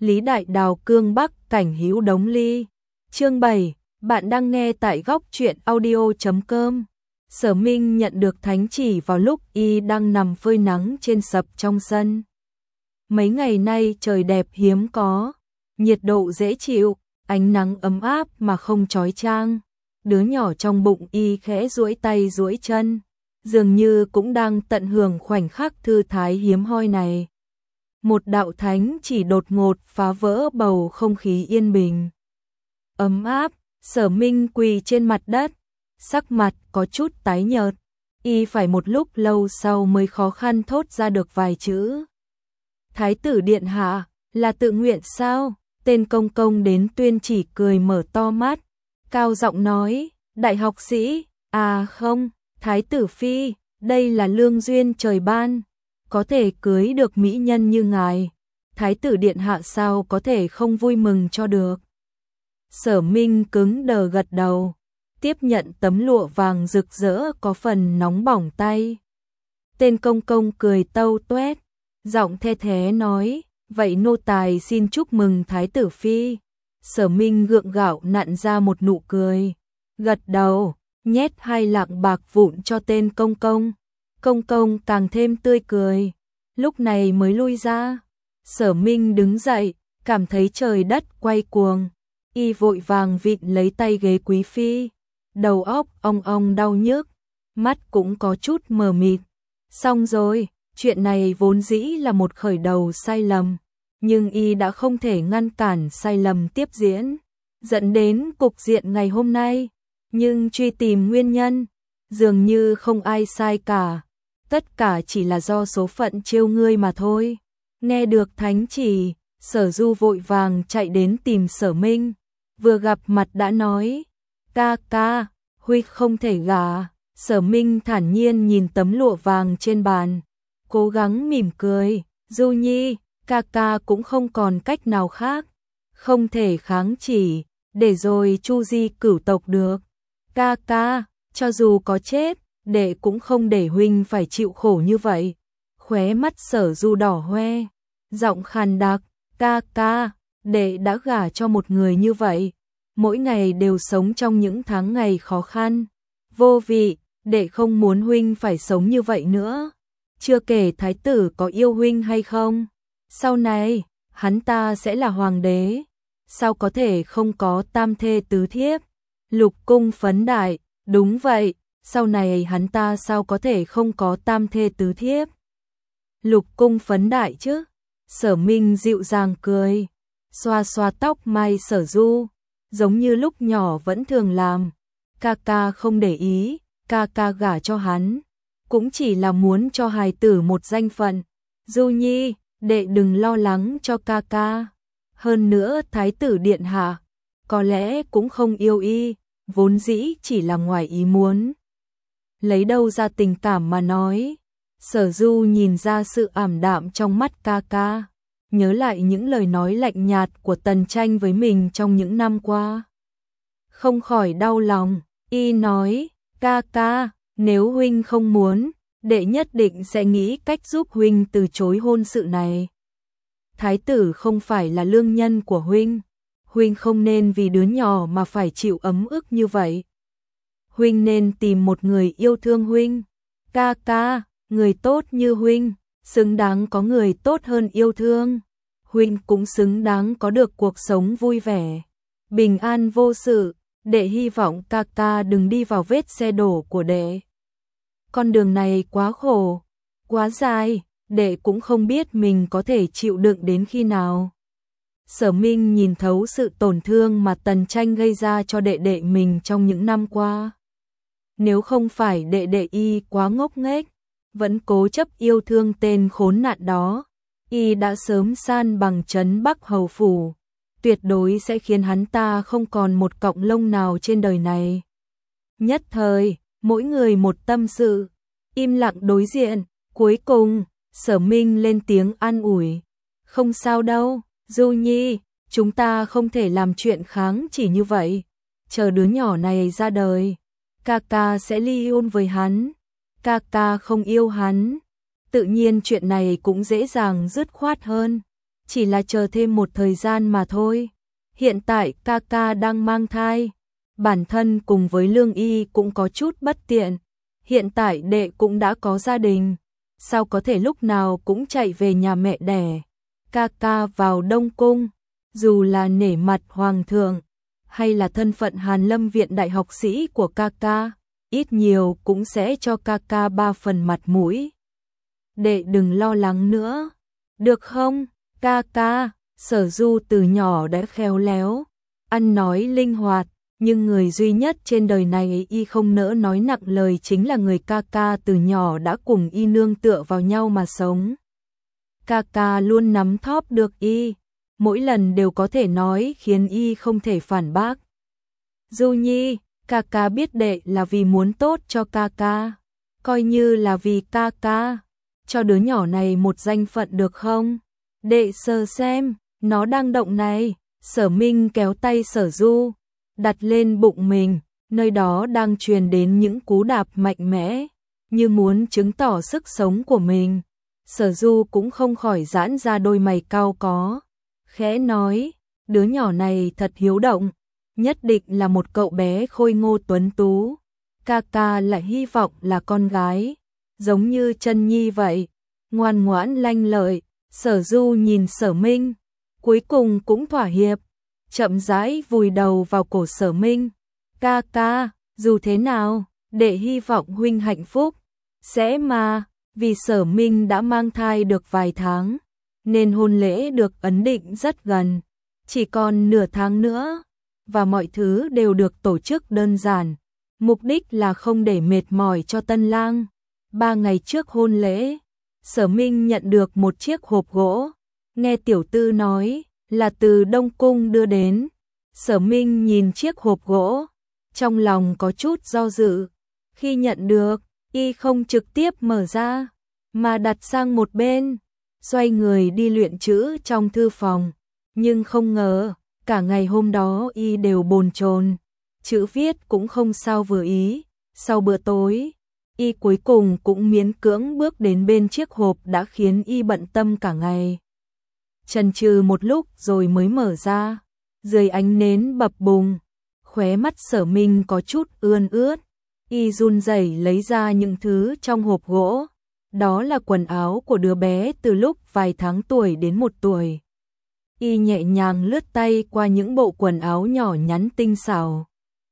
Lý Đại Đào cương Bắc cảnh hữu đống ly. Chương 7, bạn đang nghe tại góc truyện audio.com. Sở Minh nhận được thánh chỉ vào lúc y đang nằm phơi nắng trên sập trong sân. Mấy ngày nay trời đẹp hiếm có, nhiệt độ dễ chịu, ánh nắng ấm áp mà không chói chang. Đứa nhỏ trong bụng y khẽ duỗi tay duỗi chân, dường như cũng đang tận hưởng khoảnh khắc thư thái hiếm hoi này. Một đạo thánh chỉ đột ngột phá vỡ bầu không khí yên bình. Ấm áp, Sở Minh quỳ trên mặt đất, sắc mặt có chút tái nhợt, y phải một lúc lâu sau mới khó khăn thốt ra được vài chữ. Thái tử điện hạ, là tự nguyện sao? Tên công công đến tuyên chỉ cười mở to mắt, cao giọng nói, đại học sĩ, à không, thái tử phi, đây là lương duyên trời ban, có thể cưới được mỹ nhân như ngài, thái tử điện hạ sao có thể không vui mừng cho được. Sở Minh cứng đờ gật đầu, tiếp nhận tấm lụa vàng rực rỡ có phần nóng bỏng tay. Tên công công cười tâu tuét, giọng the thế nói, vậy nô tài xin chúc mừng thái tử phi. Sở Minh gượng gạo nặn ra một nụ cười, gật đầu, nhét 2 lạng bạc vụn cho tên công công. Công công càng thêm tươi cười, lúc này mới lui ra. Sở Minh đứng dậy, cảm thấy trời đất quay cuồng, y vội vàng vịn lấy tay ghế quý phi, đầu óc ong ong đau nhức, mắt cũng có chút mờ mịt. Xong rồi, chuyện này vốn dĩ là một khởi đầu sai lầm, nhưng y đã không thể ngăn cản sai lầm tiếp diễn, dẫn đến cục diện ngày hôm nay. Nhưng truy tìm nguyên nhân, dường như không ai sai cả, tất cả chỉ là do số phận trêu ngươi mà thôi. Nghe được thánh chỉ, Sở Du vội vàng chạy đến tìm Sở Minh, vừa gặp mặt đã nói, ca ca, huy không thể gả. Sở Minh thản nhiên nhìn tấm lụa vàng trên bàn, cố gắng mỉm cười, Du Nhi, ca ca cũng không còn cách nào khác, không thể kháng chỉ, để rồi chu di cửu tộc được. Ca ca, cho dù có chết, đệ cũng không để huynh phải chịu khổ như vậy. Khóe mắt Sở Du đỏ hoe, giọng khàn đặc, ca ca, đệ đã gả cho một người như vậy, mỗi ngày đều sống trong những tháng ngày khó khăn, vô vị, đệ không muốn huynh phải sống như vậy nữa. Chưa kể thái tử có yêu huynh hay không, sau này, hắn ta sẽ là hoàng đế, sao có thể không có tam thê tứ thiếp. Lục cung phấn đại, đúng vậy, sau này hắn ta sao có thể không có tam thê tứ thiếp. Lục cung phấn đại chứ. Sở Minh dịu dàng cười, xoa xoa tóc mai Sở Du, giống như lúc nhỏ vẫn thường làm. Ca ca không để ý, ca ca gả cho hắn, cũng chỉ là muốn cho hài tử một danh phận. Du Nhi, đệ đừng lo lắng cho ca ca. Hơn nữa thái tử điện hạ, có lẽ cũng không yêu y, vốn dĩ chỉ là ngoài ý muốn. Lấy đâu ra tình cảm mà nói. Sở Du nhìn ra sự ảm đạm trong mắt ca ca, nhớ lại những lời nói lạnh nhạt của Tần Tranh với mình trong những năm qua, không khỏi đau lòng. Y nói, ca ca, nếu huynh không muốn, đệ nhất định sẽ nghĩ cách giúp huynh từ chối hôn sự này. Thái tử không phải là lương nhân của huynh, huynh không nên vì đứa nhỏ mà phải chịu ấm ức như vậy. Huynh nên tìm một người yêu thương huynh. Ca ca, người tốt như huynh, xứng đáng có người tốt hơn yêu thương. Huynh cũng xứng đáng có được cuộc sống vui vẻ, bình an vô sự. Đệ hy vọng ca ca đừng đi vào vết xe đổ của đệ. Con đường này quá khổ, quá dài, đệ cũng không biết mình có thể chịu đựng đến khi nào. Sở Minh nhìn thấu sự tổn thương mà Tần Tranh gây ra cho đệ đệ mình trong những năm qua. Nếu không phải đệ đệ y quá ngốc nghếch, vẫn cố chấp yêu thương tên khốn nạn đó, y đã sớm san bằng trấn Bắc Hầu Phủ, tuyệt đối sẽ khiến hắn ta không còn một cọng lông nào trên đời này. Nhất thời, mỗi người một tâm sự, im lặng đối diện, cuối cùng, Sở Minh lên tiếng an ủi. Không sao đâu, Du Nhi, chúng ta không thể làm chuyện kháng chỉ như vậy. Chờ đứa nhỏ này ra đời, ca ca sẽ ly hôn với hắn. Ca ca không yêu hắn, tự nhiên chuyện này cũng dễ dàng dứt khoát hơn. chỉ là chờ thêm một thời gian mà thôi. Hiện tại ca ca đang mang thai, bản thân cùng với Lương Y cũng có chút bất tiện. Hiện tại đệ cũng đã có gia đình, sao có thể lúc nào cũng chạy về nhà mẹ đẻ. Ca ca vào Đông Cung, dù là nể mặt Hoàng thượng, hay là thân phận Hàn Lâm Viện đại học sĩ của ca ca, ít nhiều cũng sẽ cho ca ca 3 phần mặt mũi. Đệ đừng lo lắng nữa, được không, ca ca? Sở Du từ nhỏ đã khéo léo, ăn nói linh hoạt, nhưng người duy nhất trên đời này y không nỡ nói nặng lời chính là người ca ca từ nhỏ đã cùng y nương tựa vào nhau mà sống. Ca ca luôn nắm thóp được y, mỗi lần đều có thể nói khiến y không thể phản bác. Du Nhi, ca ca biết đệ là vì muốn tốt cho ca ca, coi như là vì ca ca, cho đứa nhỏ này một danh phận được không? Đệ sờ xem, nó đang động này. Sở Minh kéo tay Sở Du, đặt lên bụng mình, nơi đó đang truyền đến những cú đạp mạnh mẽ, như muốn chứng tỏ sức sống của mình. Sở Du cũng không khỏi giãn ra đôi mày cau có, khẽ nói, đứa nhỏ này thật hiếu động, nhất định là một cậu bé khôi ngô tuấn tú. Ca ca lại hy vọng là con gái, giống như Chân Nhi vậy, ngoan ngoãn lanh lợi. Sở Du nhìn Sở Minh, cuối cùng cũng thỏa hiệp, chậm rãi vùi đầu vào cổ Sở Minh. Ca ca, dù thế nào, đệ hy vọng huynh hạnh phúc, sẽ mà, vì Sở Minh đã mang thai được vài tháng, nên hôn lễ được ấn định rất gần, chỉ còn nửa tháng nữa, và mọi thứ đều được tổ chức đơn giản, mục đích là không để mệt mỏi cho tân lang. 3 ngày trước hôn lễ, Sở Minh nhận được một chiếc hộp gỗ, nghe tiểu tư nói là từ Đông Cung đưa đến. Sở Minh nhìn chiếc hộp gỗ, trong lòng có chút do dự. Khi nhận được, y không trực tiếp mở ra, mà đặt sang một bên, xoay người đi luyện chữ trong thư phòng. Nhưng không ngờ, cả ngày hôm đó y đều bồn chồn, chữ viết cũng không sao vừa ý. Sau bữa tối, y cuối cùng cũng miễn cưỡng bước đến bên chiếc hộp đã khiến y bận tâm cả ngày. Chần chừ một lúc rồi mới mở ra, dưới ánh nến bập bùng, khóe mắt Sở Minh có chút ươn ướt, y run rẩy lấy ra những thứ trong hộp gỗ, đó là quần áo của đứa bé từ lúc vài tháng tuổi đến 1 tuổi. Y nhẹ nhàng lướt tay qua những bộ quần áo nhỏ nhắn tinh xảo,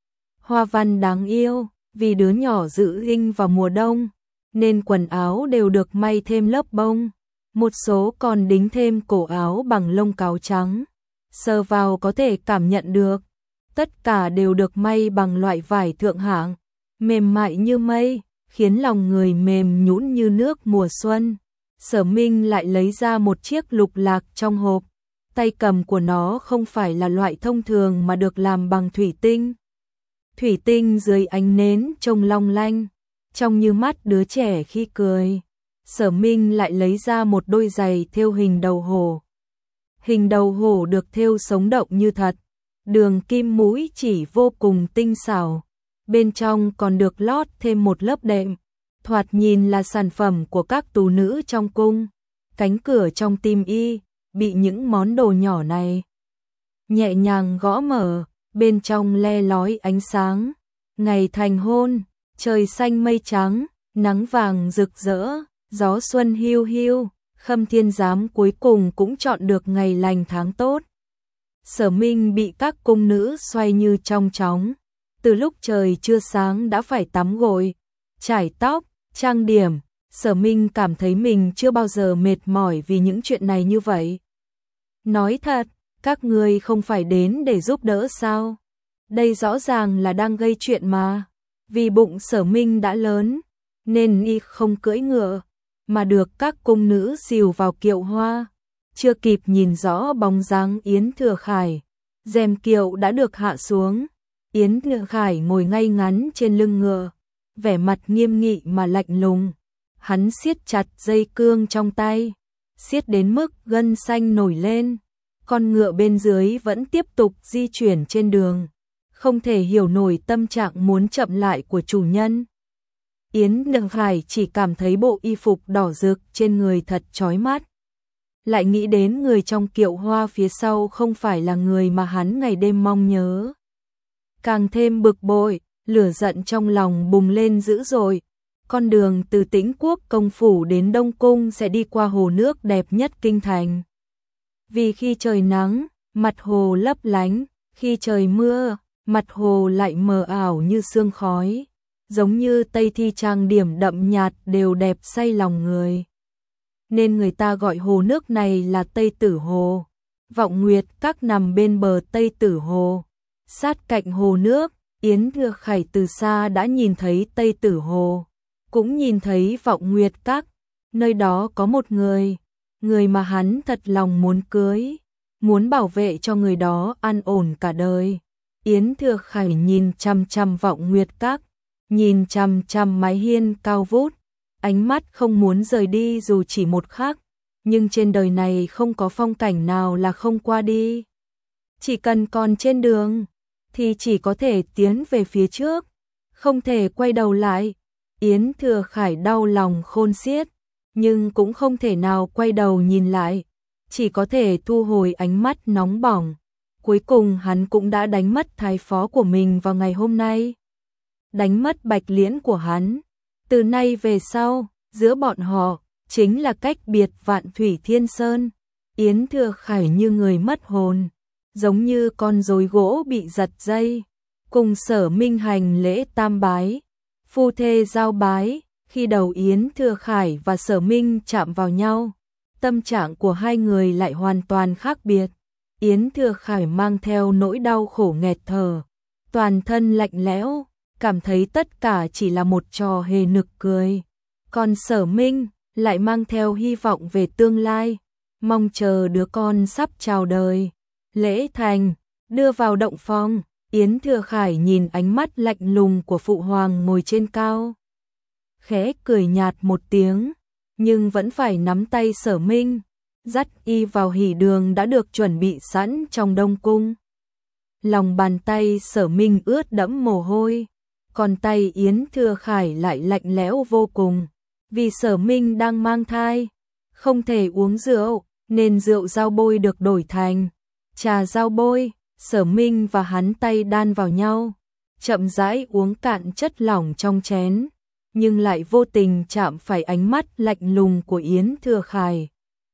hoa văn đáng yêu, vì đứa nhỏ dự sinh vào mùa đông, nên quần áo đều được may thêm lớp bông, một số còn đính thêm cổ áo bằng lông cáo trắng. Sờ vào có thể cảm nhận được, tất cả đều được may bằng loại vải thượng hạng, mềm mại như mây, khiến lòng người mềm nhũn như nước mùa xuân. Sở Minh lại lấy ra một chiếc lục lạc trong hộp, tay cầm của nó không phải là loại thông thường mà được làm bằng thủy tinh. Thủy tinh dưới ánh nến trông long lanh, trông như mắt đứa trẻ khi cười. Sở Minh lại lấy ra một đôi giày thêu hình đầu hổ. Hình đầu hổ được thêu sống động như thật, đường kim mũi chỉ vô cùng tinh xảo, bên trong còn được lót thêm một lớp đệm, thoạt nhìn là sản phẩm của các tú nữ trong cung. Cánh cửa trong tim y bị những món đồ nhỏ này nhẹ nhàng gõ mở, bên trong le lói ánh sáng. Ngày thành hôn, trời xanh mây trắng, nắng vàng rực rỡ, gió xuân hiu hiu, Khâm Thiên Giám cuối cùng cũng chọn được ngày lành tháng tốt. Sở Minh bị các cung nữ xoay như trong chóng, từ lúc trời chưa sáng đã phải tắm gội, chải tóc, trang điểm. Sở Minh cảm thấy mình chưa bao giờ mệt mỏi vì những chuyện này như vậy. Nói thật, các ngươi không phải đến để giúp đỡ sao? Đây rõ ràng là đang gây chuyện mà. Vì bụng Sở Minh đã lớn, nên y không cưỡi ngựa, mà được các cung nữ dìu vào kiệu hoa. Chưa kịp nhìn rõ bóng dáng Yến Thừa Khải, rèm kiệu đã được hạ xuống. Yến Thừa Khải ngồi ngay ngắn trên lưng ngựa, vẻ mặt nghiêm nghị mà lạnh lùng. Hắn siết chặt dây cương trong tay, siết đến mức gân xanh nổi lên. Con ngựa bên dưới vẫn tiếp tục di chuyển trên đường, không thể hiểu nổi tâm trạng muốn chậm lại của chủ nhân. Yến Thừa Khải chỉ cảm thấy bộ y phục đỏ rực trên người thật chói mắt. lại nghĩ đến người trong kiệu hoa phía sau không phải là người mà hắn ngày đêm mong nhớ. Càng thêm bực bội, lửa giận trong lòng bùng lên dữ dội. Con đường từ Tĩnh Quốc công phủ đến Đông Cung sẽ đi qua hồ nước đẹp nhất kinh thành. Vì khi trời nắng, mặt hồ lấp lánh, khi trời mưa, mặt hồ lại mờ ảo như sương khói, giống như Tây Thi trang điểm đậm nhạt đều đẹp say lòng người. Nên người ta gọi hồ nước này là Tây Tử Hồ. Vọng Nguyệt Các nằm bên bờ Tây Tử Hồ. Sát cạnh hồ nước, Yến Thừa Khải từ xa đã nhìn thấy Tây Tử Hồ, cũng nhìn thấy Vọng Nguyệt Các. Nơi đó có một người mà hắn thật lòng muốn cưới, muốn bảo vệ cho người đó an ổn cả đời. Yến Thừa Khải nhìn chăm chăm Vọng Nguyệt Các, nhìn chăm chăm mái hiên cao vút, ánh mắt không muốn rời đi dù chỉ một khắc, nhưng trên đời này không có phong cảnh nào là không qua đi. Chỉ cần còn trên đường, thì chỉ có thể tiến về phía trước, không thể quay đầu lại. Yến Thừa Khải đau lòng khôn xiết, nhưng cũng không thể nào quay đầu nhìn lại, chỉ có thể thu hồi ánh mắt nóng bỏng. Cuối cùng hắn cũng đã đánh mất thái phó của mình vào ngày hôm nay. Đánh mất Bạch Liễn của hắn. Từ nay về sau, giữa bọn họ, chính là cách biệt vạn thủy thiên sơn. Yến Thừa Khải như người mất hồn, giống như con rối gỗ bị giật dây. Cùng Sở Minh hành lễ tam bái, phu thê giao bái, khi đầu Yến Thừa Khải và Sở Minh chạm vào nhau, tâm trạng của hai người lại hoàn toàn khác biệt. Yến Thừa Khải mang theo nỗi đau khổ nghẹt thở, toàn thân lạnh lẽo, cảm thấy tất cả chỉ là một trò hề nực cười. Còn Sở Minh lại mang theo hy vọng về tương lai, mong chờ đứa con sắp chào đời. Lễ thành, đưa vào động phòng, Yến Thừa Khải nhìn ánh mắt lạnh lùng của phụ hoàng ngồi trên cao, khẽ cười nhạt một tiếng, nhưng vẫn phải nắm tay Sở Minh, dắt y vào hỷ đường đã được chuẩn bị sẵn trong Đông Cung. Lòng bàn tay Sở Minh ướt đẫm mồ hôi, còn tay Yến Thừa Khải lại lạnh lẽo vô cùng, vì Sở Minh đang mang thai, không thể uống rượu, nên rượu dao bôi được đổi thành trà dao bôi. Sở Minh và hắn tay đan vào nhau, chậm rãi uống cạn chất lỏng trong chén, nhưng lại vô tình chạm phải ánh mắt lạnh lùng của Yến Thừa Khải.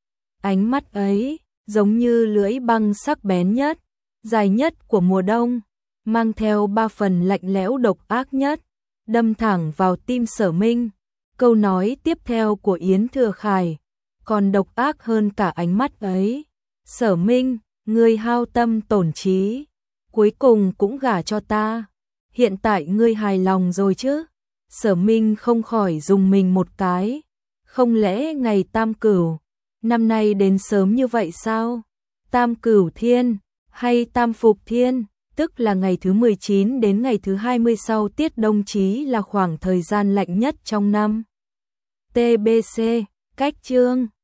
Ánh mắt ấy, giống như lưỡi băng sắc bén nhất, dài nhất của mùa đông, mang theo ba phần lạnh lẽo độc ác nhất, đâm thẳng vào tim Sở Minh. Câu nói tiếp theo của Yến Thừa Khải còn độc ác hơn cả ánh mắt ấy. Sở Minh, ngươi hao tâm tổn trí, cuối cùng cũng gả cho ta. Hiện tại ngươi hài lòng rồi chứ? Sở Minh không khỏi rùng mình một cái. Không lẽ ngày Tam Cửu năm nay đến sớm như vậy sao? Tam Cửu Thiên hay Tam Phục Thiên, tức là ngày thứ 19 đến ngày thứ 20 sau tiết đông chí là khoảng thời gian lạnh nhất trong năm. TBC, cách chương